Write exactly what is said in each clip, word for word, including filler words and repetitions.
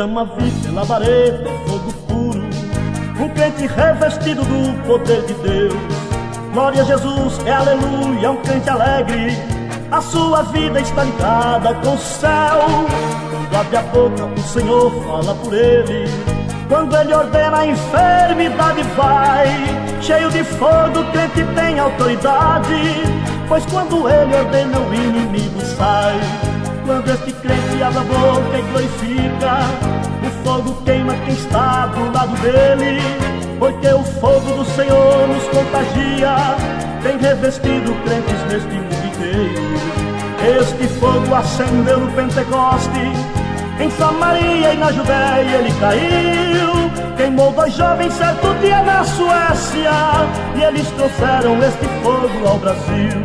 chama vi pela vareta, fogo puro, um crente revestido do poder de Deus. Glória a Jesus, é aleluia, um crente alegre, a sua vida está ligada com o céu. Quando abre a boca, o Senhor fala por ele. Quando ele ordena, a enfermidade vai. Cheio de fogo, o crente tem autoridade, pois quando ele ordena, o inimigo sai. Quando este crente abre a boca e glorifica, o fogo queima quem está do lado dele, porque o fogo do Senhor nos contagia, tem revestido crentes neste mundo inteiro. Este fogo acendeu no Pentecoste, em Samaria e na Judéia ele caiu. Queimou dois jovens certo dia na Suécia, e eles trouxeram este fogo ao Brasil.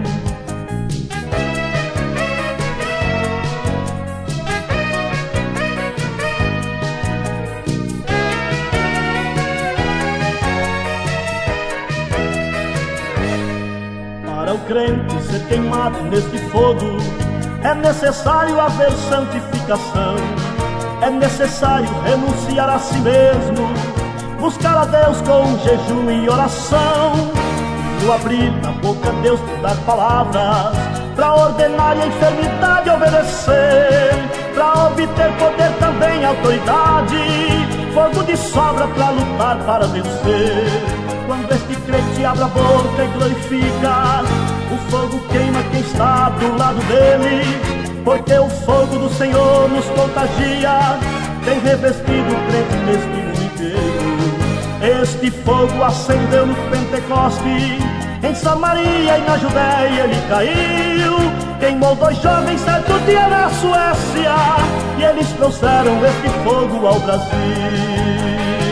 Para o crente ser queimado neste fogo, é necessário haver santificação. É necessário renunciar a si mesmo, buscar a Deus com jejum e oração. No abrir a boca, Deus te dar palavras, pra ordenar e a enfermidade obedecer, pra obter poder também autoridade, fogo de sobra pra lutar, para vencer. Quando este crente abre a boca e glorifica, o fogo queima quem está do lado dele, porque o fogo do Senhor nos contagia, tem revestido o crente neste mundo inteiro. Este fogo acendeu no Pentecoste, em Samaria e na Judéia ele caiu. Queimou dois jovens certo dia na Suécia, e eles trouxeram este fogo ao Brasil.